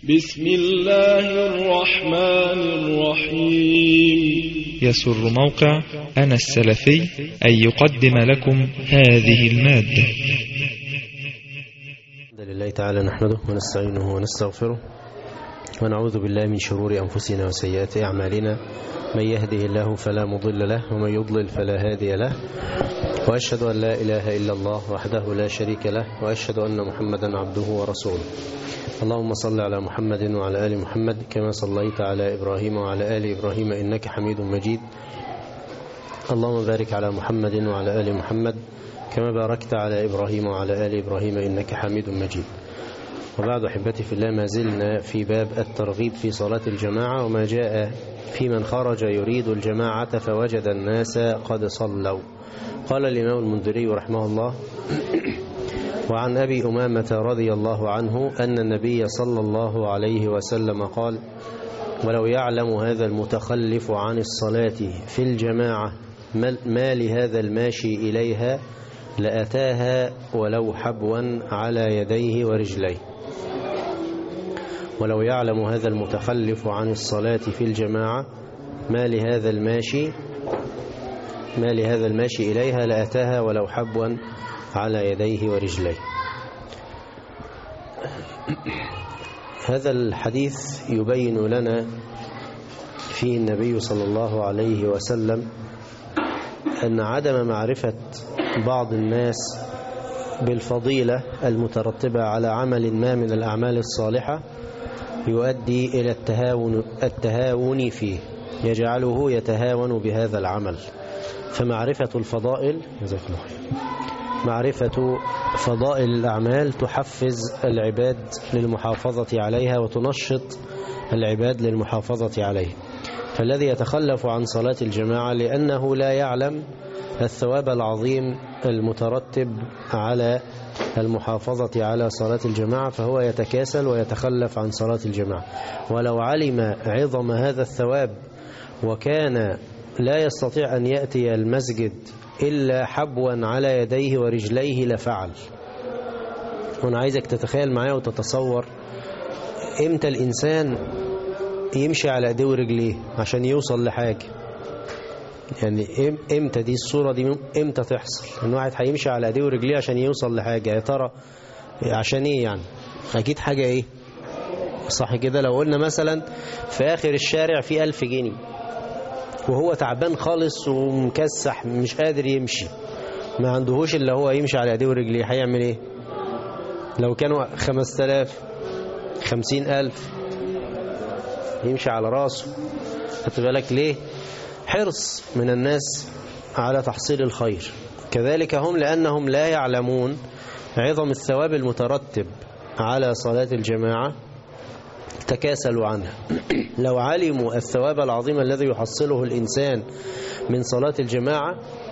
بسم الله الرحمن الرحيم. يسر موقع أنا السلفي أن يقدم لكم هذه المادة. الحمد لله تعالى نحمده ونستعينه ونستغفره ونعوذ بالله من شرور أنفسنا وسيئات أعمالنا، من يهده الله فلا مضل له ومن يضلل فلا هادي له، وأشهد أن لا إله إلا الله وحده لا شريك له، وأشهد أن محمدا عبده ورسوله. اللهم صل على محمد وعلى آل محمد كما صليت على إبراهيم وعلى آل إبراهيم إنك حميد مجيد. اللهم بارك على محمد وعلى آل محمد كما باركت على إبراهيم وعلى آل إبراهيم إنك حميد مجيد. وبعد أحبتي في الله، ما زلنا في باب الترغيب في صلاة الجماعة وما جاء في من خرج يريد الجماعة فوجد الناس قد صلوا. قال الإمام المنذري رحمه الله: وعن أبي أمامة رضي الله عنه أن النبي صلى الله عليه وسلم قال: ولو يعلم هذا المتخلف عن الصلاة في الجماعة ما لهذا الماشي إليها لأتاها ولو حبوا على يديه ورجليه. ولو يعلم هذا المتخلف عن الصلاة في الجماعة ما لهذا الماشي إليها لأتاها ولو حبوا على يديه ورجليه. هذا الحديث يبين لنا فيه النبي صلى الله عليه وسلم أن عدم معرفة بعض الناس بالفضيلة المترتبة على عمل ما من الأعمال الصالحة يؤدي إلى التهاون فيه، يجعله يتهاون بهذا العمل. فمعرفة الفضائل، معرفة فضائل الأعمال تحفز العباد للمحافظة عليها وتنشط العباد للمحافظة عليه. فالذي يتخلف عن صلاة الجماعة لأنه لا يعلم الثواب العظيم المترتب على المحافظة على صلاة الجماعة فهو يتكاسل ويتخلف عن صلاة الجماعة. ولو علم عظم هذا الثواب وكان لا يستطيع أن يأتي المسجد إلا حبوا على يديه ورجليه لفعل. وأنا عايزك تتخيل معايا وتتصور إمتى الإنسان يمشي على يديه ورجليه عشان يوصل لحاجة. يعني إمتى دي الصورة دي إمتى تحصل إن واحد هيمشي على يديه ورجليه عشان يوصل لحاجة؟ يا ترى عشان إيه؟ يعني أكيد حاجة إيه؟ صح كده؟ لو قلنا مثلا في آخر الشارع في 1000 جنيه وهو تعبان خالص ومكسح مش قادر يمشي، ما عندهوش اللي هو يمشي على يديه ورجليه، هيعمل ايه؟ لو كانوا 5000 50,000 يمشي على راسه. خدت بالك ليه؟ حرص من الناس على تحصيل الخير. كذلك هم لأنهم لا يعلمون عظم الثواب المترتب على صلاة الجماعة تكاسلوا عنها. لو علموا الثواب العظيم الذي يحصله الإنسان من صلاة الجماعة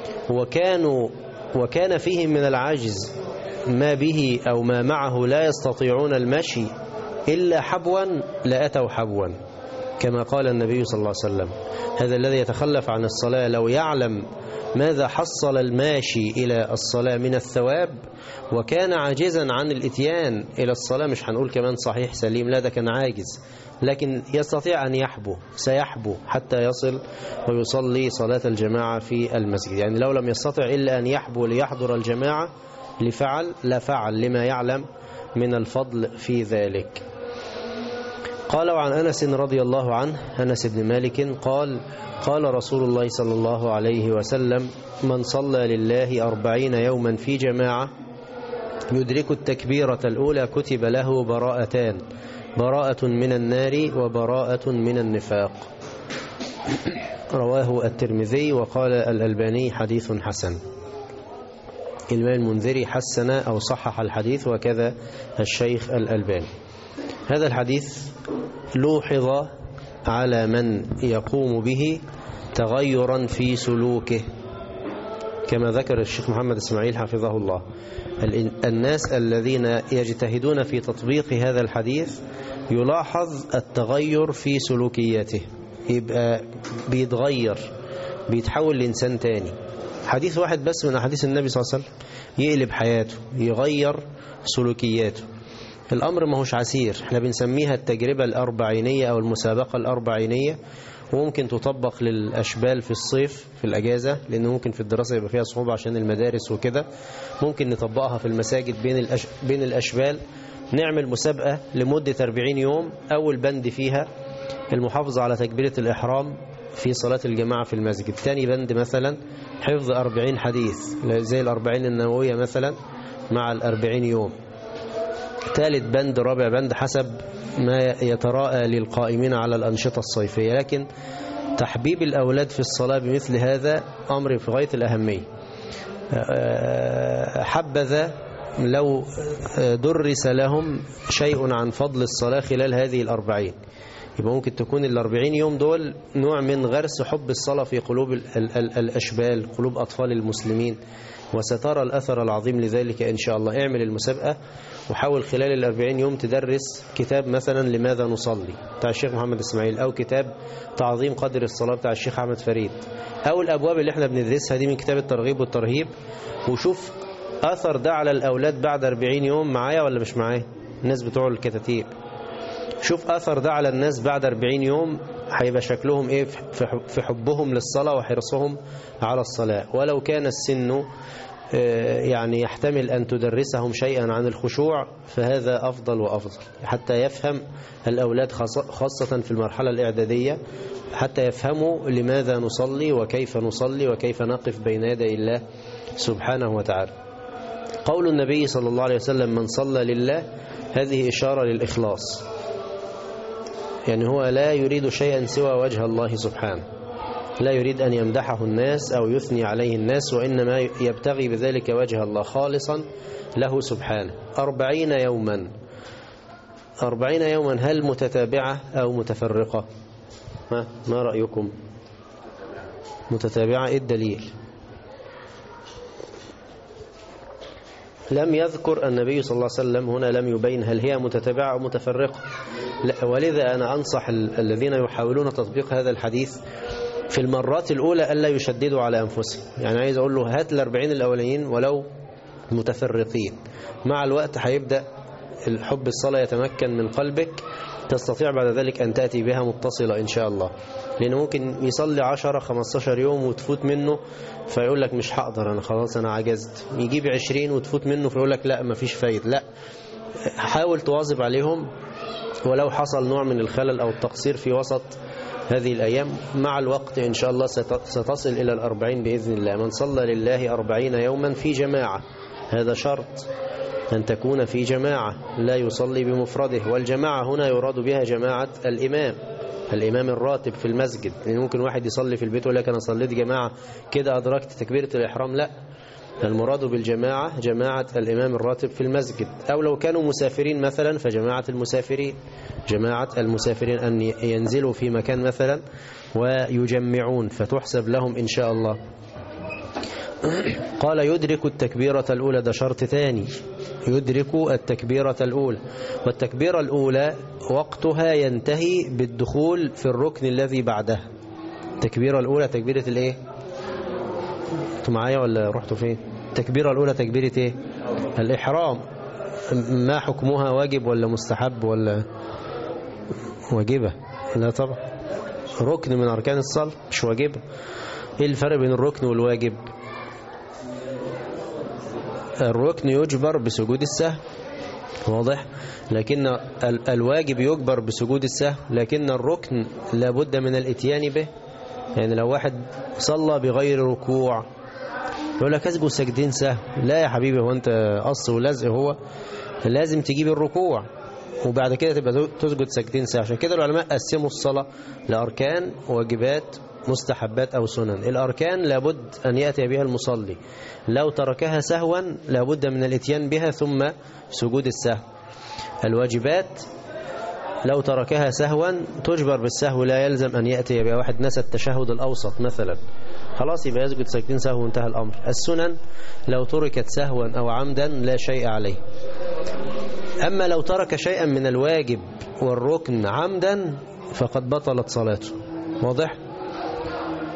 وكان فيهم من العجز ما به أو ما معه لا يستطيعون المشي إلا حبوا لأتوا حبوا، كما قال النبي صلى الله عليه وسلم: هذا الذي يتخلف عن الصلاة لو يعلم ماذا حصل الماشي إلى الصلاة من الثواب وكان عاجزا عن الاتيان إلى الصلاة، مش هنقول كمان صحيح سليم، لا ده كان عاجز، لكن يستطيع أن سيحبو حتى يصل ويصلي صلاة الجماعة في المسجد. يعني لو لم يستطع إلا أن يحبو ليحضر الجماعة لفعل لما يعلم من الفضل في ذلك. قال: وعن أنس رضي الله عنه، أنس بن مالك قال: قال رسول الله صلى الله عليه وسلم: من صلى لله 40 يوما في جماعة يدرك التكبيرة الأولى كتب له براءتان، براءة من النار وبراءة من النفاق. رواه الترمذي وقال الألباني حديث حسن. الإمام المنذري حسن أو صحح الحديث وكذا الشيخ الألباني. هذا الحديث لوحظ على من يقوم به تغيرا في سلوكه، كما ذكر الشيخ محمد إسماعيل حفظه الله. الناس الذين يجتهدون في تطبيق هذا الحديث يلاحظ التغير في سلوكياته، يبقى بيتغير، بيتحول لإنسان تاني. حديث واحد بس من أحاديث النبي صلى الله عليه وسلم يقلب حياته، يغير سلوكياته. الأمر ما هوش عسير، احنا بنسميها التجربة الأربعينية أو المسابقة الأربعينية، وممكن تطبق للأشبال في الصيف في الأجازة، لأنه ممكن في الدراسة يبقى فيها صعوبة عشان المدارس وكده. ممكن نطبقها في المساجد بين الأشبال، نعمل مسابقة لمدة 40 يوم. أول بند فيها المحافظة على تكبيرة الإحرام في صلاة الجماعة في المسجد. ثاني بند مثلا حفظ 40 حديث زي 40 النووية مثلا مع 40 يوم. ثالث بند، رابع بند، حسب ما يتراءى للقائمين على الأنشطة الصيفية. لكن تحبيب الأولاد في الصلاة بمثل هذا أمر في غاية الأهمية. حبذا لو درس لهم شيء عن فضل الصلاة خلال هذه 40. يبقى ممكن تكون 40 يوم دول نوع من غرس حب الصلاة في قلوب الأشبال، قلوب أطفال المسلمين، وسترى الأثر العظيم لذلك إن شاء الله. اعمل المسابقة وحاول خلال 40 يوم تدرس كتاب مثلا لماذا نصلي بتاع الشيخ محمد إسماعيل، أو كتاب تعظيم قدر الصلاة بتاع الشيخ أحمد فريد، أو الأبواب اللي احنا بندرسها دي من كتاب الترغيب والترهيب، وشوف أثر ده على الأولاد بعد 40 يوم. معايا ولا مش معايا الناس بتوع الكتاتيب؟ شوف أثر ده على الناس بعد 40 يوم هيبقى شكلهم إيه في حبهم للصلاة وحرصهم على الصلاة. ولو كان السن يعني يحتمل أن تدرسهم شيئا عن الخشوع فهذا أفضل وأفضل، حتى يفهم الأولاد خاصة في المرحلة الإعدادية، حتى يفهموا لماذا نصلي وكيف نصلي وكيف نقف بين يدي الله سبحانه وتعالى. قول النبي صلى الله عليه وسلم من صلى لله، هذه إشارة للإخلاص، يعني هو لا يريد شيئا سوى وجه الله سبحانه، لا يريد أن يمدحه الناس أو يثني عليه الناس، وإنما يبتغي بذلك وجه الله خالصا له سبحانه. 40 يوما، 40 يوما، هل متتابعة أو متفرقة؟ ما رأيكم؟ متتابعة. إيه الدليل؟ لم يذكر النبي صلى الله عليه وسلم هنا، لم يبين هل هي متتابعة أو متفرقة. لا، ولذا أنا أنصح الذين يحاولون تطبيق هذا الحديث في المرات الأولى ألا يشددوا على أنفسهم. يعني عايز أقول له هات 40 الأولين ولو متفرقين، مع الوقت هيبدأ الحب الصلاة يتمكن من قلبك، تستطيع بعد ذلك أن تأتي بها متصلة إن شاء الله. لأنه ممكن يصلي 10-15 يوم وتفوت منه فيقول لك مش هقدر أنا خلاص أنا عجزت، يجيب 20 وتفوت منه فيقول لك لا مفيش فايد. لا، حاول تواظب عليهم ولو حصل نوع من الخلل أو التقصير في وسط هذه الأيام، مع الوقت إن شاء الله ستصل إلى 40 بإذن الله. من صلى لله 40 يوما في جماعة، هذا شرط أن تكون في جماعة، لا يصلي بمفرده. والجماعة هنا يراد بها جماعة الإمام الراتب في المسجد، يعني ممكن واحد يصلي في البيت ويقول لك أنا صليت جماعة كده أدركت تكبيرة الإحرام، لا، المراد بالجماعة جماعة الإمام الراتب في المسجد. أو لو كانوا مسافرين مثلا فجماعة المسافرين، جماعة المسافرين أن ينزلوا في مكان مثلا ويجمعون فتحسب لهم إن شاء الله. قال يدرك التكبيرة الأولى، ده شرط ثاني، يدرك التكبيرة الأولى. والتكبيرة الأولى وقتها ينتهي بالدخول في الركن الذي بعدها. التكبيرة الأولى تكبيرة الإيه؟ انتوا معايا ولا رحتوا فين؟ التكبيرة الأولى تكبيرة إيه؟ الإحرام. ما حكمها، واجب ولا مستحب ولا واجبة؟ لا طبعا، ركن من أركان الصلاة مش واجبة. إيه الفرق بين الركن والواجب؟ الركن يجبر بسجود السهو، واضح، لكن الواجب يجبر بسجود السهو، لكن الركن لابد من الاتيان به. يعني لو واحد صلى بغير ركوع يقول لك اسجد سجدين سهو، لا يا حبيبي، هو انت قص ولزق؟ هو لازم تجيب الركوع وبعد كده تبقى تسجد سجدين سهو. عشان كده العلماء قسموا الصلاة لأركان، واجبات، مستحبات أو سنن. الأركان لابد أن يأتي بها المصلي، لو تركها سهوا لابد من الاتيان بها ثم سجود السهو. الواجبات لو تركها سهوا تجبر بالسهو، لا يلزم أن يأتي بها. واحد نسى التشهد الأوسط مثلا، خلاص يبقى يسجد سجدين سهو وانتهى الأمر. السنن لو تركت سهوا أو عمدا لا شيء عليه. أما لو ترك شيئا من الواجب والركن عمدا فقد بطلت صلاته، واضح؟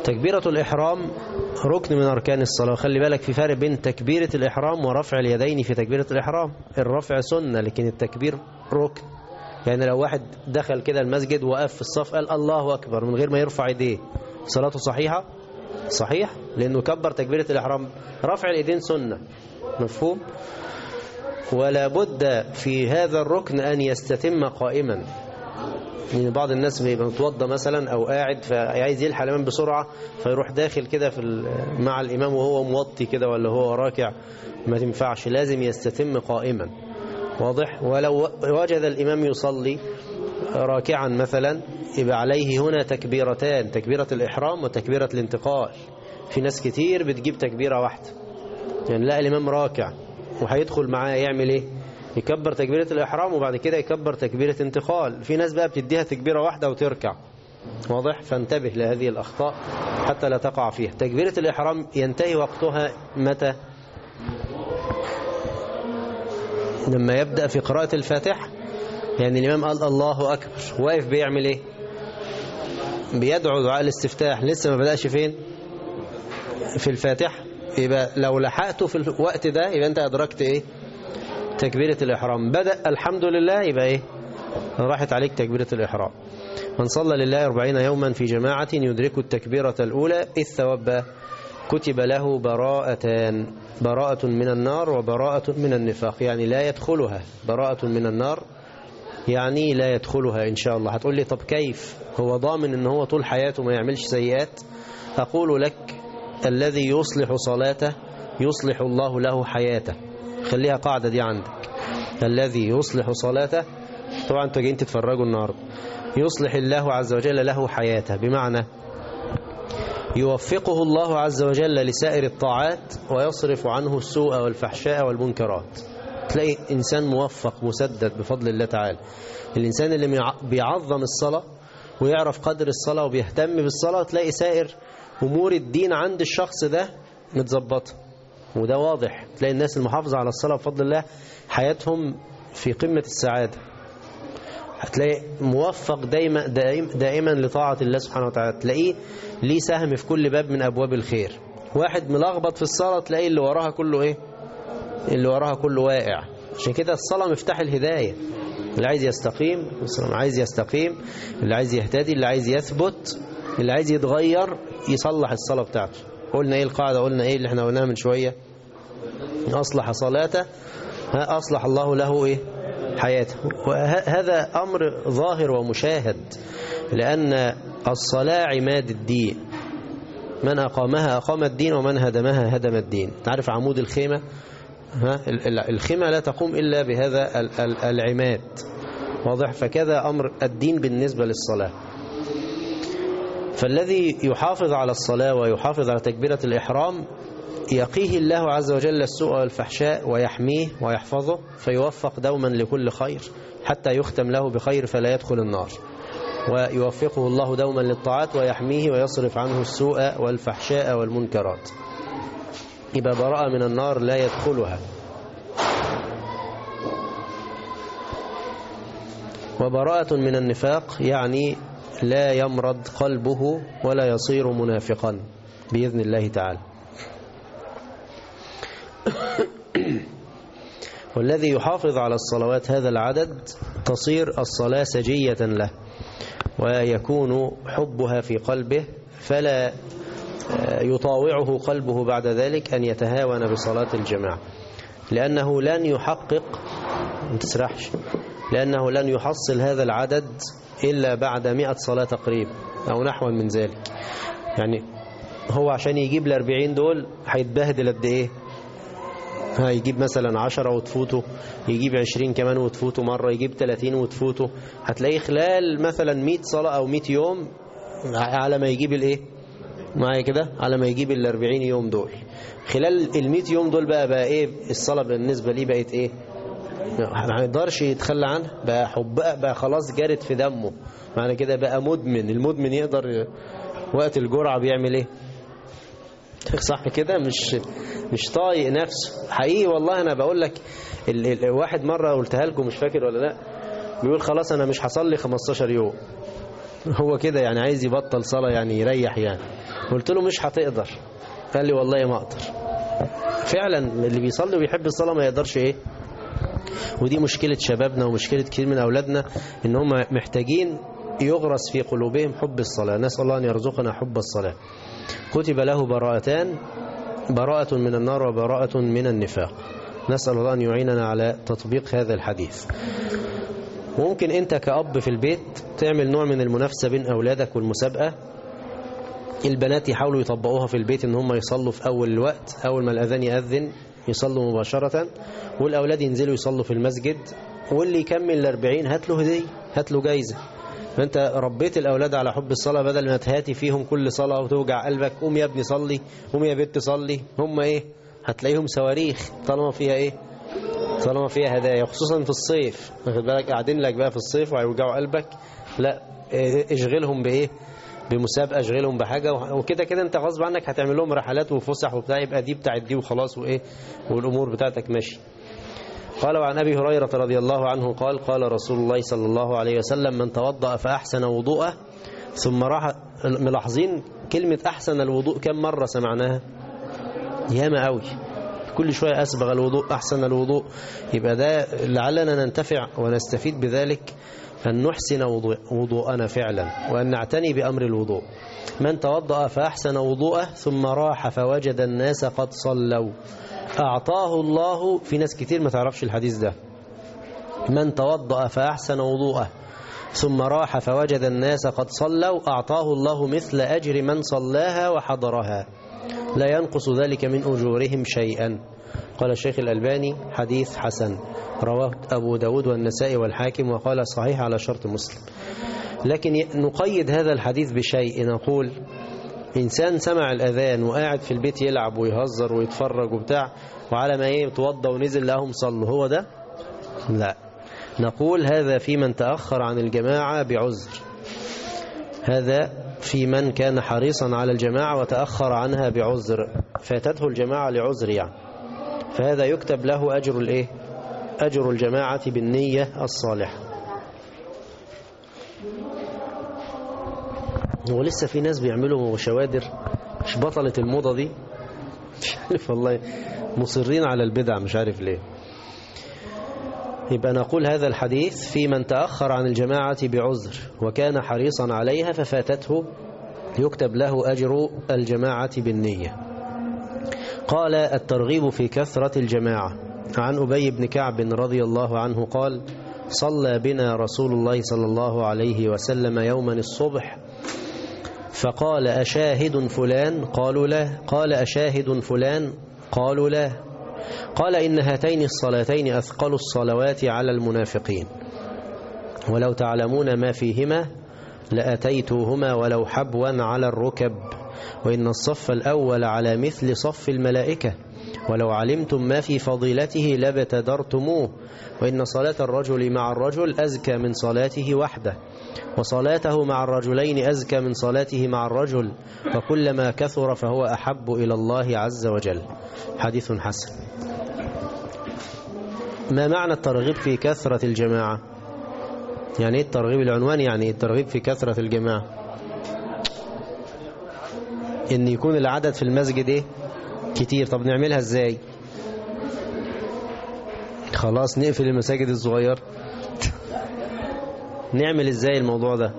تكبيرة الإحرام ركن من أركان الصلاة. خلي بالك في فرق بين تكبيرة الإحرام ورفع اليدين في تكبيرة الإحرام. الرفع سنة لكن التكبير ركن. يعني لو واحد دخل كده المسجد وقف في الصف قال الله أكبر من غير ما يرفع يديه، صلاته صحيحة؟ صحيح، لأنه كبر تكبيرة الإحرام. رفع اليدين سنة، مفهوم؟ ولا بد في هذا الركن أن يستتم قائما. يعني بعض الناس بيبقى متوضى مثلا أو قاعد فعايز يلحق الإمام بسرعة فيروح داخل كده مع الإمام وهو موطي كده ولا هو راكع، ما تنفعش، لازم يستتم قائما. واضح؟ ولو وجد الإمام يصلي راكعا مثلا يبقى عليه هنا تكبيرتان، تكبيرة الإحرام وتكبيرة الانتقال. في ناس كتير بتجيب تكبيرة واحدة، يعني لا الإمام راكع وهيدخل معاه يعمل ايه؟ يكبر تكبيرة الإحرام وبعد كده يكبر تكبيرة انتقال. في ناس بقى بتديها تكبيرة واحدة وتركع. واضح؟ فانتبه لهذه الأخطاء حتى لا تقع فيها. تكبيرة الإحرام ينتهي وقتها متى؟ لما يبدأ في قراءة الفاتحة. يعني الإمام قال الله أكبر، واقف بيعمل ايه؟ بيدعو دعاء الاستفتاح، لسه ما بدأش فين؟ في الفاتحة. يبقى لو لحقته في الوقت ده يبقى أنت أدركت ايه؟ تكبيرة الإحرام. بدأ الحمد لله يبقى ايه؟ راحت عليك تكبيرة الإحرام. من صلى لله 40 يوما في جماعة يدرك التكبيرة الأولى الثواب كتب له براءتان، براءة من النار وبراءة من النفاق. يعني لا يدخلها. براءة من النار يعني لا يدخلها إن شاء الله. هتقول لي طب كيف هو ضامن إن هو طول حياته ما يعملش سيئات؟ أقول لك الذي يصلح صلاته يصلح الله له حياته. خليها قاعدة دي عندك. الذي يصلح صلاته، طبعا انتوا جايين تتفرجوا النهارده، يصلح الله عز وجل له حياته، بمعنى يوفقه الله عز وجل لسائر الطاعات ويصرف عنه السوء والفحشاء والمنكرات. تلاقي إنسان موفق مسدد بفضل الله تعالى. الإنسان اللي بيعظم الصلاة ويعرف قدر الصلاة وبيهتم بالصلاة، تلاقي سائر أمور الدين عند الشخص ده متظبطة، وده واضح. تلاقي الناس المحافظة على الصلاة بفضل الله حياتهم في قمة السعادة. هتلاقي موفق دائما لطاعة الله سبحانه وتعالى. تلاقيه ليه سهم في كل باب من أبواب الخير. واحد ملخبط في الصلاة تلاقيه اللي وراها كله ايه؟ اللي وراها كله واقع. عشان كده الصلاة مفتاح الهداية. اللي عايز يستقيم عايز يستقيم، اللي عايز يهتدي، اللي عايز يثبت، اللي عايز يتغير يصلح الصلاة بتاعته. قلنا ايه القاعدة؟ قلنا ايه اللي احنا قلناها من شوية؟ أصلح صلاته أصلح الله له ايه؟ حياته. وهذا أمر ظاهر ومشاهد، لأن الصلاة عماد الدين. من أقامها أقام الدين ومن هدمها هدم الدين. تعرف عمود الخيمة؟ الخيمة لا تقوم إلا بهذا العماد. واضح؟ فكذا أمر الدين بالنسبة للصلاة. فالذي يحافظ على الصلاة ويحافظ على تكبيرة الإحرام يقيه الله عز وجل السوء والفحشاء ويحميه ويحفظه، فيوفق دوما لكل خير حتى يختم له بخير فلا يدخل النار. ويوفقه الله دوما للطاعات ويحميه ويصرف عنه السوء والفحشاء والمنكرات. يبقى براءة من النار لا يدخلها. وبراءة من النفاق يعني لا يمرض قلبه ولا يصير منافقا بإذن الله تعالى. والذي يحافظ على الصلوات هذا العدد تصير الصلاة سجية له ويكون حبها في قلبه، فلا يطاوعه قلبه بعد ذلك أن يتهاون بصلاة الجماعة، لأنه لن يحقق، ما تسرحش، لأنه لن يحصل هذا العدد إلا بعد 100 صلاة تقريبا أو نحو من ذلك. يعني هو عشان يجيب 40 دول هيتبهدل قد إيه؟ يجيب مثلا 10 وتفوته، يجيب 20 كمان وتفوته مرة، يجيب 30 وتفوته. هتلاقيه خلال مثلا 100 صلاة أو 100 يوم على ما يجيب الإيه؟ معايا كده؟ على ما يجيب 40 يوم دول. خلال 100 يوم دول بقى إيه الصلاة بالنسبة ليه؟ بقت إيه؟ ما يقدرش يتخلى عنها، بقى حبها بقى خلاص جارت في دمه. معنى كده بقى مدمن. المدمن يقدر وقت الجرعة بيعمل إيه؟ صح كده؟ مش طايق نفسه حقيقي. والله أنا بقول لك واحد مرة قلتها لكم مش فاكر ولا لا، بيقول خلاص أنا مش هصلي 15 يوم. هو كده يعني عايز يبطل صلاة يعني يريح يعني. قلت له مش هتقدر. قال لي والله ما أقدر. فعلا اللي بيصلي ويحب الصلاة ما يقدرش إيه. ودي مشكلة شبابنا ومشكلة كثير من أولادنا، إن هم محتاجين يغرس في قلوبهم حب الصلاة. نسأل الله أن يرزقنا حب الصلاة. كتب له براءتان، براءة من النار وبراءة من النفاق. نسأل الله أن يعيننا على تطبيق هذا الحديث. ممكن أنت كأب في البيت تعمل نوع من المنافسة بين أولادك والمسابقة. البنات يحاولوا يطبقوها في البيت، إن هم يصلوا في أول الوقت، أول ما الأذان يأذن يصلوا مباشرة، والأولاد ينزلوا يصلوا في المسجد، واللي يكمل 40 هات له هدية، هات له جايزة. فأنت ربيت الأولاد على حب الصلاة، بدل ما تهاتي فيهم كل صلاة وتوجع قلبك قوم يا ابني صلي، قوم يا بنت صلي. هم إيه؟ هتلاقيهم صواريخ طالما فيها إيه؟ طالما فيها هدايا، خصوصا في الصيف. واخد بالك؟ قاعدين لك بقى في الصيف وهيوجعوا قلبك. لا، اشغلهم بإيه؟ بمسابقة، اشغلهم بحاجة، وكده كده انت غصب عنك هتعمل لهم رحلات وفسح وبتاع، يبقى دي بتاعت دي وخلاص، وايه والامور بتاعتك ماشي. قال وعن ابي هريرة رضي الله عنه قال قال رسول الله صلى الله عليه وسلم: من توضأ فأحسن وضوءه ثم راح. ملاحظين كلمة أحسن الوضوء كم مرة سمعناها؟ ياما قوي، كل شوية أسبغ الوضوء، أحسن الوضوء. يبقى ده لعلنا ننتفع ونستفيد بذلك، أن نحسن وضوءنا فعلا، وأن نعتني بأمر الوضوء. من توضأ فأحسن وضوءه ثم راح فوجد الناس قد صلوا أعطاه الله. في ناس كتير ما تعرفش الحديث ده. من توضأ فأحسن وضوءه ثم راح فوجد الناس قد صلوا أعطاه الله مثل أجر من صلاها وحضرها، لا ينقص ذلك من أجورهم شيئا. قال الشيخ الألباني: حديث حسن، رواه أبو داود والنسائي والحاكم، وقال صحيح على شرط مسلم. لكن نقيد هذا الحديث بشيء، نقول إنسان سمع الأذان وقاعد في البيت يلعب ويهزر ويتفرج وبتاع، وعلى ما يتوضى ونزل لهم صلوا، هو ده؟ لا، نقول هذا في من تأخر عن الجماعة بعذر. هذا في من كان حريصا على الجماعة وتأخر عنها بعذر، فاتته الجماعة لعذر يعني، فهذا يكتب له أجر الإيه؟ أجر الجماعة بالنية الصالحة. ولسه في ناس بيعملوا شوادر، مش بطلة الموضة دي، مش عارف والله، مصرين على البدع مش عارف ليه. يبقى نقول هذا الحديث في من تأخر عن الجماعة بعذر وكان حريصا عليها ففاتته، يكتب له أجر الجماعة بالنية. قال: الترغيب في كثرة الجماعة. عن أبي بن كعب رضي الله عنه قال: صلى بنا رسول الله صلى الله عليه وسلم يوما الصبح فقال: أشاهد فلان؟ قالوا لا. قال: أشاهد فلان؟ قالوا لا. قال: إن هاتين الصلاتين أثقل الصلوات على المنافقين، ولو تعلمون ما فيهما لأتيتوهما ولو حبوا على الركب، وإن الصف الأول على مثل صف الملائكة، ولو علمتم ما في فضيلته لابتدرتموه، وإن صلاة الرجل مع الرجل أزكى من صلاته وحده، وصلاته مع الرجلين أزكى من صلاته مع الرجل، وكلما كثر فهو أحب إلى الله عز وجل. حديث حسن. ما معنى الترغيب في كثرة الجماعة؟ يعني ايه الترغيب؟ العنوان يعني ايه الترغيب في كثرة الجماعة؟ ان يكون العدد في المسجد ايه؟ كتير. طب نعملها ازاي؟ خلاص نقفل المساجد الصغير. نعمل ازاي الموضوع ده؟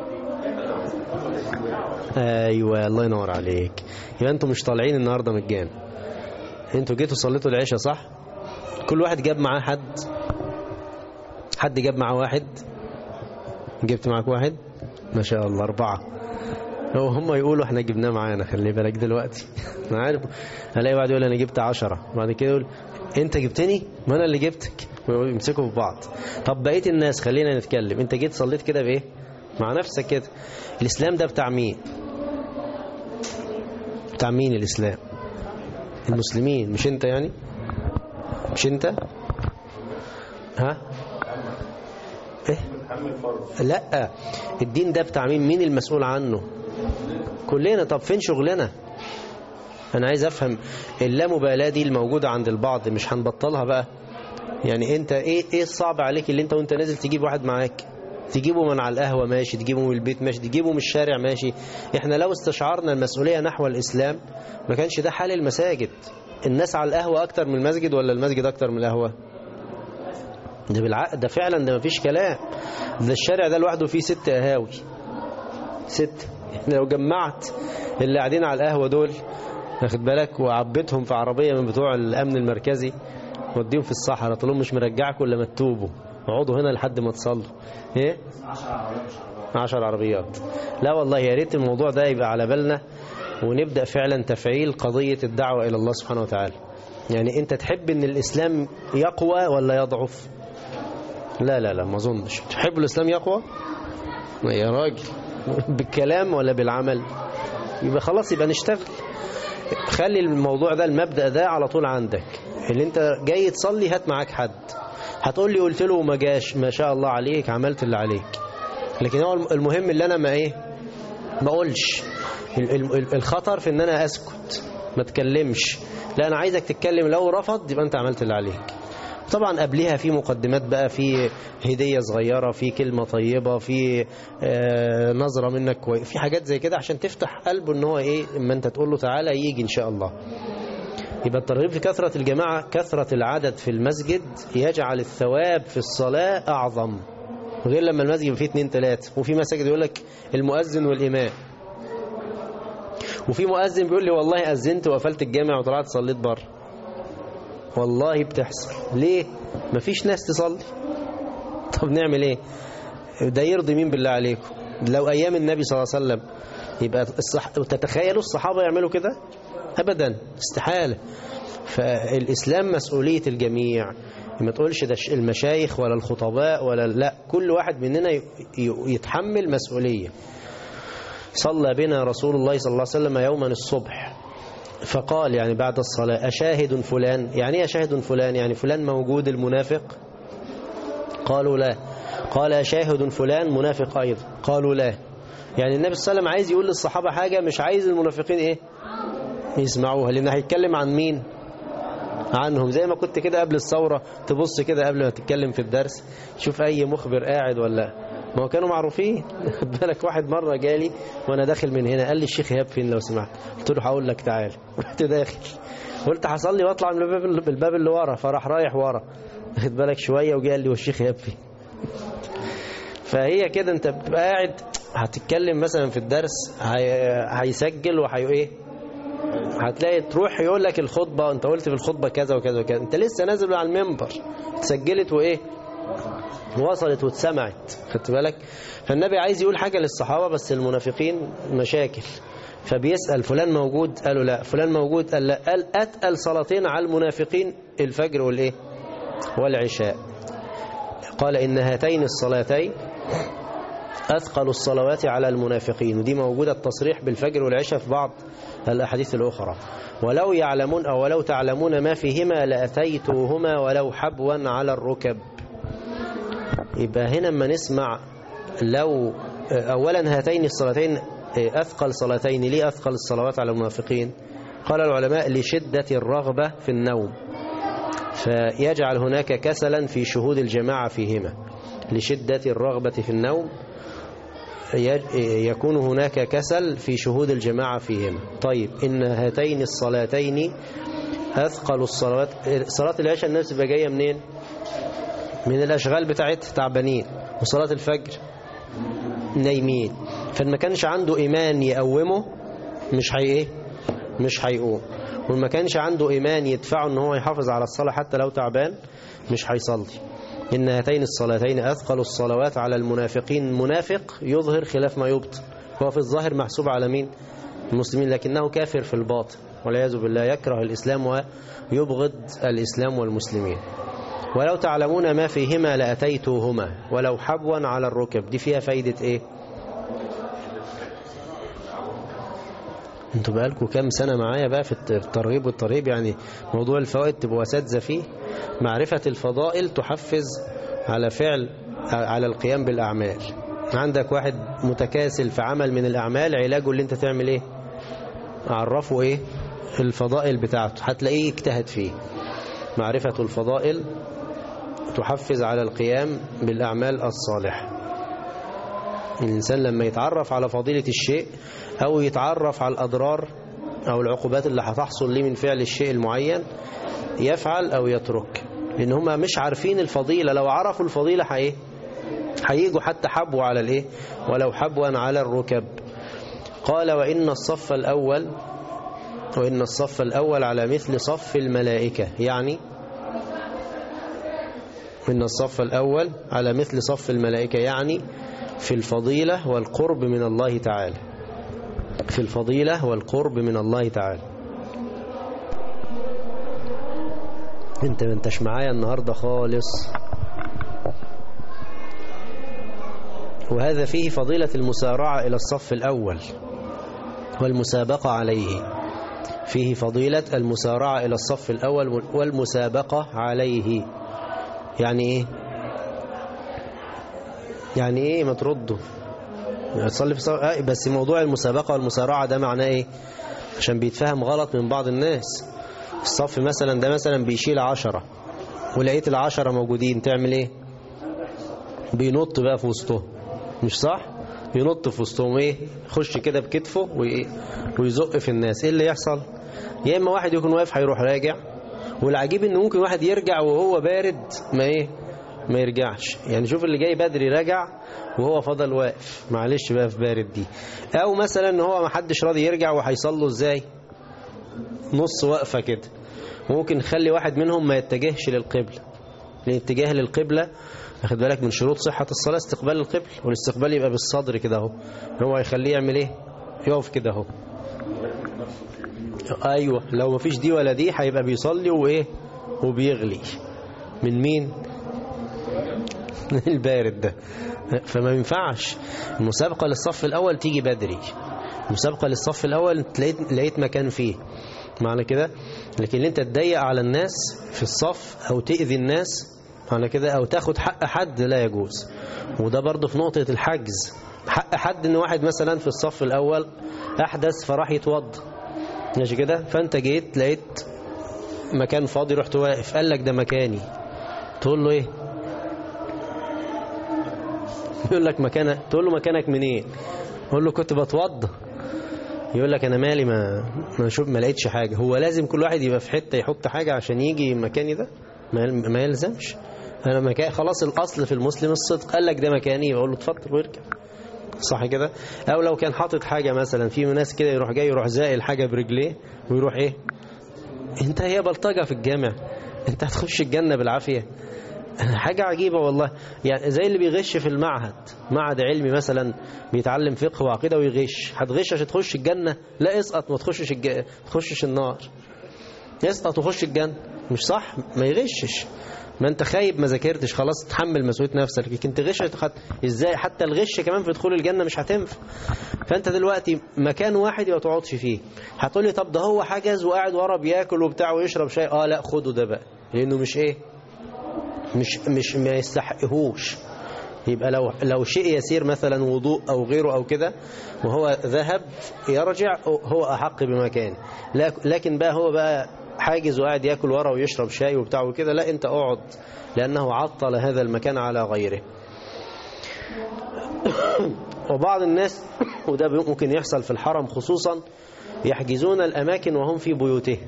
ايوه، الله ينور عليك. يبقى انتوا مش طالعين النهارده من الجامع، انتوا جيتوا صليتوا العشاء صح؟ كل واحد جاب معاه حد جاب معاه واحد. جبت معاك واحد؟ ما شاء الله، 4. لو هم يقولوا احنا جبناه معانا، خلي بالك دلوقتي. انا عارف الاقي واحد يقول انا جبت 10، بعد كده يقول انت جبتني، ما انا اللي جبتك، ويمسكوا في بعض. طب بقيه الناس خلينا نتكلم، انت جيت صليت كده بايه؟ مع نفسك كده. الاسلام ده بتاع مين؟ بتاع مين الاسلام؟ المسلمين، مش انت يعني؟ مش انت؟ ها؟ ايه؟ لا، الدين ده بتاع مين؟ مين المسؤول عنه؟ كلنا. طب فين شغلنا؟ انا عايز افهم اللامبالاة دي الموجودة عند البعض، مش هنبطلها بقى؟ يعني انت ايه الصعب عليك اللي انت وانت نازل تجيب واحد معاك؟ تجيبه من على القهوة ماشي، تجيبه من البيت ماشي، تجيبه من الشارع ماشي. احنا لو استشعرنا المسؤولية نحو الإسلام ما كانش ده حال المساجد. الناس على القهوة أكتر من المسجد ولا المسجد أكتر من القهوة؟ ده بالعقد، ده فعلا، ده مفيش كلام. ده الشارع ده لوحده فيه 6 قهاوي، 6. لو جمعت اللي قاعدين على القهوة دول واخد بالك وعبيتهم في عربية من بتوع الأمن المركزي وديهم في الصحراء، تقول لهم مش مرجعكم إلا ما تتوبوا، اقعدوا هنا لحد ما تصلوا. ايه 10 عربيات. لا والله يا ريت الموضوع ده يبقى على بالنا ونبدأ فعلا تفعيل قضية الدعوة إلى الله سبحانه وتعالى. يعني انت تحب ان الإسلام يقوى ولا يضعف؟ لا لا لا ما اظنش. تحب الإسلام يقوى يا راجل بالكلام ولا بالعمل؟ يبقى خلاص يبقى نشتغل. خلي الموضوع ده المبدأ ده على طول عندك. اللي انت جاي تصلي هات معاك حد، هتقول لي قلت له ما جاش، ما شاء الله عليك عملت اللي عليك. لكن هو المهم اللي انا ما اقولش. الخطر في ان انا اسكت ما اتكلمش. لا انا عايزك تتكلم، لو رفض يبقى انت عملت اللي عليك. طبعا قبلها في مقدمات بقى، في هدية صغيرة، في كلمة طيبة، في نظرة منك في حاجات زي كده عشان تفتح قلبه ان هو اما انت تقول له تعالى يجي ان شاء الله. يبقى الترغيب في كثرة الجماعة، كثرة العدد في المسجد يجعل الثواب في الصلاة أعظم، غير لما المسجد فيه 2 3. وفي مساجد يقول لك المؤذن والإمام، وفي مؤذن بيقول لي والله أذنت وقفلت الجامع وطلعت صليت بره. والله بتحصل. ليه؟ مفيش ناس تصلي. طب نعمل ايه؟ ده يرضي مين بالله عليكم؟ لو أيام النبي صلى الله عليه وسلم يبقى تتخيلوا الصحابة يعملوا كده؟ أبدا، استحالة. فالإسلام مسؤولية الجميع. ما تقولش ده المشايخ ولا الخطباء ولا لا، كل واحد مننا يتحمل مسؤولية. صلى بنا رسول الله صلى الله عليه وسلم يوما الصبح فقال يعني بعد الصلاة أشاهد فلان؟ يعني أشاهد فلان يعني فلان موجود المنافق؟ قالوا لا. قال أشاهد فلان منافق أيضا؟ قالوا لا. يعني النبي صلى الله عليه وسلم عايز يقول للصحابة حاجة مش عايز المنافقين يسمعوها، لأنه هيتكلم عن مين؟ عنهم. زي ما كنت كده قبل الثورة تبص كده قبل ما تتكلم في الدرس شوف أي مخبر قاعد ولا، ما هو كانوا معروفين. بالك واحد مرة جالي وأنا داخل من هنا قال لي الشيخ إيهاب فين لو سمحت؟ قلت له هقول لك تعال. رحت داخل قلت هصلي واطلع من الباب اللي ورا، فراح رايح ورا واخد بالك شوية وجي قال لي والشيخ إيهاب فين؟ فهي كده انت بتبقى قاعد هتتكلم مثلا في الدرس هيسجل هتلاقي تروح يقول لك الخطبة انت قلت في الخطبة كذا وكذا وكذا، انت لسه نازل على المنبر اتسجلت وصلت واتسمعت، خدت بالك؟ فالنبي عايز يقول حاجة للصحابة بس المنافقين مشاكل، فبيسأل فلان موجود؟ قالوا لا. فلان موجود؟ قال لا. قال أتقل صلاتين على المنافقين الفجر والعشاء. قال إن هاتين الصلاتين أثقل الصلوات على المنافقين، ودي موجودة التصريح بالفجر والعشاء في بعض الأحاديث الأخرى. ولو يعلمون أو ولو تعلمون ما فيهما لأتيتوهما ولو حبوا على الركب. يبقى هنا ما نسمع لو أولا هاتين الصلاتين أثقل صلاتين، ليه أثقل الصلوات على المنافقين؟ قال العلماء لشدة الرغبة في النوم، فيجعل هناك كسلا في شهود الجماعة فيهما. لشدة الرغبة في النوم يكون هناك كسل في شهود الجماعة فيهما. طيب إن هاتين الصلاتين أثقل الصلوات. صلاة العشاء الناس بقى جاية منين؟ من الأشغال بتاعتها تعبانين، وصلاة الفجر نايمين، فما كانش عنده إيمان يقومه مش هيقوم، وما كانش عنده إيمان يدفعه ان هو يحافظ على الصلاة حتى لو تعبان مش هيصلي. إن هاتين الصلاتين أثقل الصلوات على المنافقين. منافق يظهر خلاف ما يبطن، هو في الظاهر محسوب على مين؟ المسلمين، لكنه كافر في الباطن والعياذ بالله، يكره الإسلام ويبغض الإسلام والمسلمين. ولو تعلمون ما فيهما لأتيتوهما ولو حبوا على الركب. دي فيها فايدة انتوا بقالكم كام سنة معايا بقى في الترغيب والترهيب، يعني موضوع الفوائد تبقوا أساتذة فيه. معرفة الفضائل تحفز على القيام بالأعمال. عندك واحد متكاسل في عمل من الأعمال، علاجه اللي انت تعمل عرفه الفضائل بتاعته، هتلاقيه اجتهد فيه. معرفة الفضائل تحفز على القيام بالأعمال الصالحة. الإنسان لما يتعرف على فضيلة الشيء أو يتعرف على الأضرار أو العقوبات اللي هتحصل ليه من فعل الشيء المعين يفعل أو يترك، لأن هم مش عارفين الفضيلة. لو عرفوا الفضيلة هيجوا حتى حبوا على الإيه، ولو حبوا على الركب. قال وإن الصف الأول على مثل صف الملائكة، يعني إن الصف الأول على مثل صف الملائكة، يعني في الفضيلة والقرب من الله تعالى، في الفضيلة والقرب من الله تعالى. انت ما انتش معايا النهاردة خالص. وهذا فيه فضيلة المسارعة إلى الصف الأول والمسابقة عليه، فيه فضيلة المسارعة إلى الصف الأول والمسابقة عليه. يعني إيه؟ يعني إيه؟ ما تردوا تصلي في الصف. بس موضوع المسابقة والمسارعة ده معناه إيه؟ عشان بيتفهم غلط من بعض الناس. الصف مثلا ده مثلا بيشيل 10 ولقيت 10 موجودين، تعمل إيه؟ بينط بقى في وسطهم، مش صح؟ ينط في وسطهم، ايه، يخش كده بكتفه ويزق في الناس. ايه اللي يحصل؟ يا اما واحد يكون واقف هيروح راجع، والعجيب ان ممكن واحد يرجع وهو بارد ما يرجعش. يعني شوف اللي جاي بدري رجع وهو فضل واقف، معلش بقى في بارد دي. او مثلا ان هو ما حدش راضي يرجع وهيصلوا ازاي؟ نص وقفه كده. ممكن نخلي واحد منهم ما يتجهش للقبلة، الاتجاه للقبلة واخد بالك من شروط صحة الصلاة استقبال القبل، والاستقبال يبقى بالصدر كده اهو. هو هيخليه يعمل ايه؟ يقف كده اهو. ايوه، لو مفيش دي ولا دي هيبقى بيصلي وايه وبيغلي من مين؟ البارد ده. فما ينفعش. المسابقة للصف الأول تيجي بدري، المسابقة للصف الأول لقيت مكان فيه، معنى كده. لكن انت تضيق على الناس في الصف او تأذي الناس معنى كده، او تاخد حق حد، لا يجوز. وده برضه في نقطة الحجز. حق حد ان واحد مثلا في الصف الاول احدث فراح يتوضى، ماشي كده، فانت جيت لقيت مكان فاضي رحت واقف، قال لك ده مكاني، تقول له ايه؟ يقول لك مكانك، تقول له مكانك منين؟ قول له كنت بتوضى. يقول لك انا مالي، ما لقيتش حاجة. هو لازم كل واحد يبقى في حتة يحط حاجة عشان يجي مكاني؟ ده ما يلزمش. انا مكان خلاص. الاصل في المسلم الصدق، قال لك ده مكاني بقول له اتفضل وارجع، صح كده. او لو كان حاطط حاجة مثلا، في ناس كده يروح جاي يروح زائل حاجة برجليه ويروح ايه، انت هي بلطجة في الجامع، انت هتخش الجنة بالعافية. حاجة عجيبة والله. يعني زي اللي بيغش في المعهد، معهد علمي مثلا بيتعلم فقه وعقيدة ويغش، هتغش عشان تخش الجنة؟ لا، اسقط ما تخشش النار، اسقط وخش الجنة، مش صح؟ ما يغشش. ما انت خايب ما ذاكرتش، خلاص تحمل مسؤولية نفسك. لكن تغش ازاي؟ حتى الغش كمان في دخول الجنة مش هتنفع. فانت دلوقتي مكان واحد ما تقعدش فيه. هتقول لي طب ده هو حجز وقاعد ورا بياكل وبتاع ويشرب شاي. لا، خده ده بقى، لانه مش ايه، مش ما يستحقهوش. يبقى لو شيء يسير مثلا وضوء او غيره او كده وهو ذهب يرجع، هو احق بمكانه. لكن بقى هو بقى حاجز وقاعد ياكل ورا ويشرب شاي وبتاع وكده، لا، انت اقعد، لانه عطل هذا المكان على غيره. وبعض الناس وده ممكن يحصل في الحرم خصوصا، يحجزون الاماكن وهم في بيوته.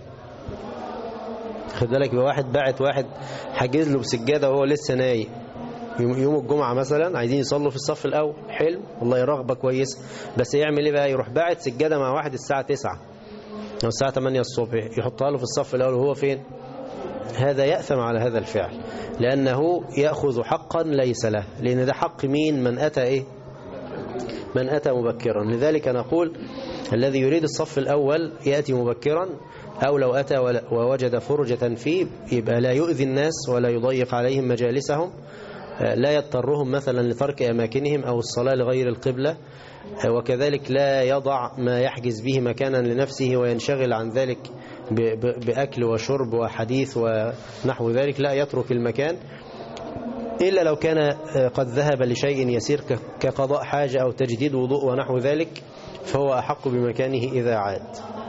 خد بالك، يبقى واحد باعت واحد حجز له بسجاده وهو لسه نايم يوم الجمعه مثلا، عايزين يصلوا في الصف الاول، حلو والله، رغبه كويسه. بس يعمل ايه بقى؟ يروح باعت سجاده مع واحد الساعه 9 أو الساعة 8 الصبح، يحطها له في الصف الأول وهو فين؟ هذا يأثم على هذا الفعل، لأنه يأخذ حقا ليس له، لأن ده حق مين؟ من أتى إيه؟ من أتى مبكرا. لذلك نقول الذي يريد الصف الأول يأتي مبكرا، أو لو أتى ووجد فرجة فيه يبقى لا يؤذي الناس ولا يضيق عليهم مجالسهم، لا يضطرهم مثلا لترك أماكنهم أو الصلاة لغير القبلة، وكذلك لا يضع ما يحجز به مكانا لنفسه وينشغل عن ذلك بأكل وشرب وحديث ونحو ذلك، لا، يترك المكان إلا لو كان قد ذهب لشيء يسير كقضاء حاجة أو تجديد وضوء ونحو ذلك، فهو أحق بمكانه إذا عاد.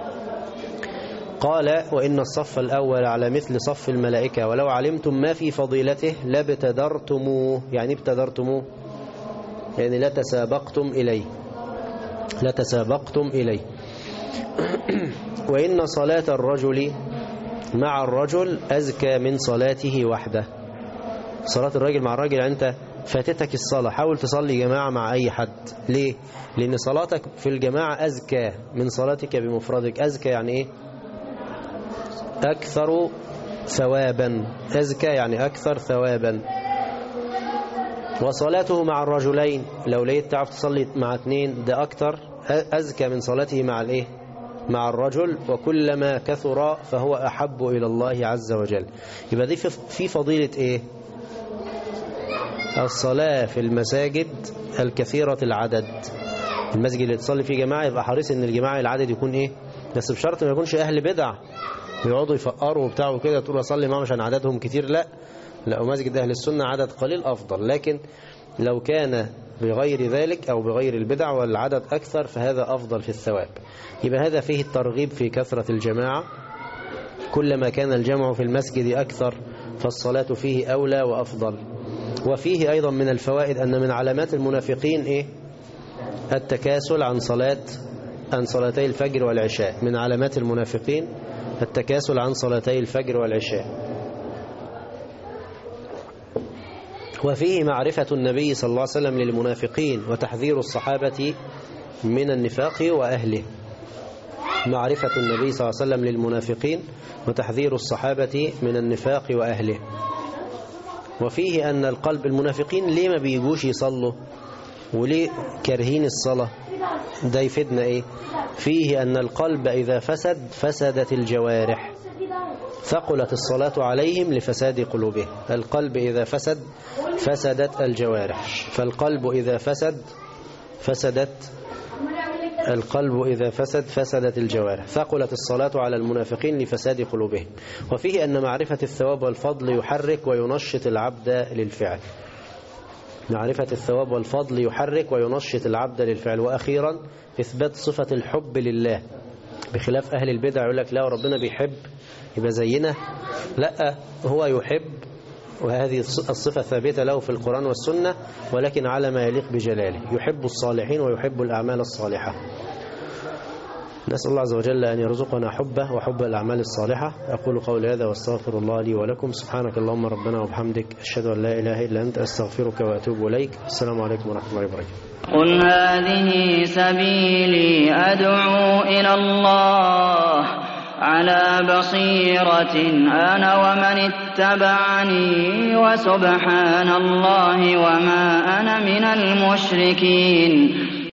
قال وإن الصف الأول على مثل صف الملائكة ولو علمتم ما في فضيلته لابتدرتموه. يعني ابتدرتموه يعني لا تسابقتم إليه. وإن صلاة الرجل مع الرجل أزكى من صلاته وحده. صلاة الرجل مع الرجل، أنت فاتتك الصلاة حاول تصلي جماعة مع أي حد. ليه؟ لأن صلاتك في الجماعة أزكى من صلاتك بمفردك. أزكى يعني إيه؟ أكثر ثوابا. أزكى يعني أكثر ثوابا. وصلاته مع الرجلين، لو لقيت تعرف تصلي مع اثنين، ده أكثر أزكى من صلاته مع الإيه؟ مع الرجل. وكلما كثر فهو أحب إلى الله عز وجل. يبقى دي في فضيلة إيه؟ الصلاة في المساجد الكثيرة العدد. المسجد اللي تصلي فيه جماعة يبقى حريص ان الجماعة العدد يكون ايه، بس بشرط ما يكونش اهل بدع يقعدوا يفقروا وبتاع وكده تقول اصلي معهم عشان عددهم كتير. لا مسجد اهل السنة عدد قليل افضل. لكن لو كان بغير ذلك او بغير البدع والعدد اكثر فهذا افضل في الثواب. يبقى هذا فيه الترغيب في كثرة الجماعة. كلما كان الجمع في المسجد اكثر فالصلاة فيه اولى وافضل. وفيه أيضا من الفوائد أن من علامات المنافقين إيه؟ التكاسل عن صلاتي الفجر والعشاء. من علامات المنافقين التكاسل عن صلاتي الفجر والعشاء. وفيه معرفة النبي صلى الله عليه وسلم للمنافقين وتحذير الصحابة من النفاق وأهله. معرفة النبي صلى الله عليه وسلم للمنافقين وتحذير الصحابة من النفاق وأهله. وفيه أن القلب، المنافقين ليه ما بيجوش يصلوا وليه كارهين الصلاة؟ ده يفيدنا إيه؟ فيه أن القلب إذا فسدت الجوارح، ثقلت الصلاة عليهم لفساد قلوبهم. القلب إذا فسدت الجوارح. فالقلب إذا فسدت الجوارح. ثقلت الصلاة على المنافقين لفساد قلوبهم. وفيه أن معرفة الثواب والفضل يحرك وينشط العبد للفعل. معرفة الثواب والفضل يحرك وينشط العبد للفعل. وأخيرا إثبات صفة الحب لله، بخلاف أهل البدع يقول لك لا ربنا بيحب يبقى زينا. لا، هو يحب، وهذه الصفة ثابتة له في القرآن والسنة، ولكن على ما يليق بجلاله. يحب الصالحين ويحب الأعمال الصالحة. نسأل الله عز وجل أن يرزقنا حبه وحب الأعمال الصالحة. أقول قولي هذا واستغفر الله لي ولكم. سبحانك اللهم ربنا وبحمدك، أشهد أن لا إله إلا أنت، أستغفرك وأتوب إليك. السلام عليكم ورحمة الله وبركاته. قل هذه سبيلي أدعو إلى الله على بصيرة أنا ومن اتبعني، وسبحان الله وما أنا من المشركين.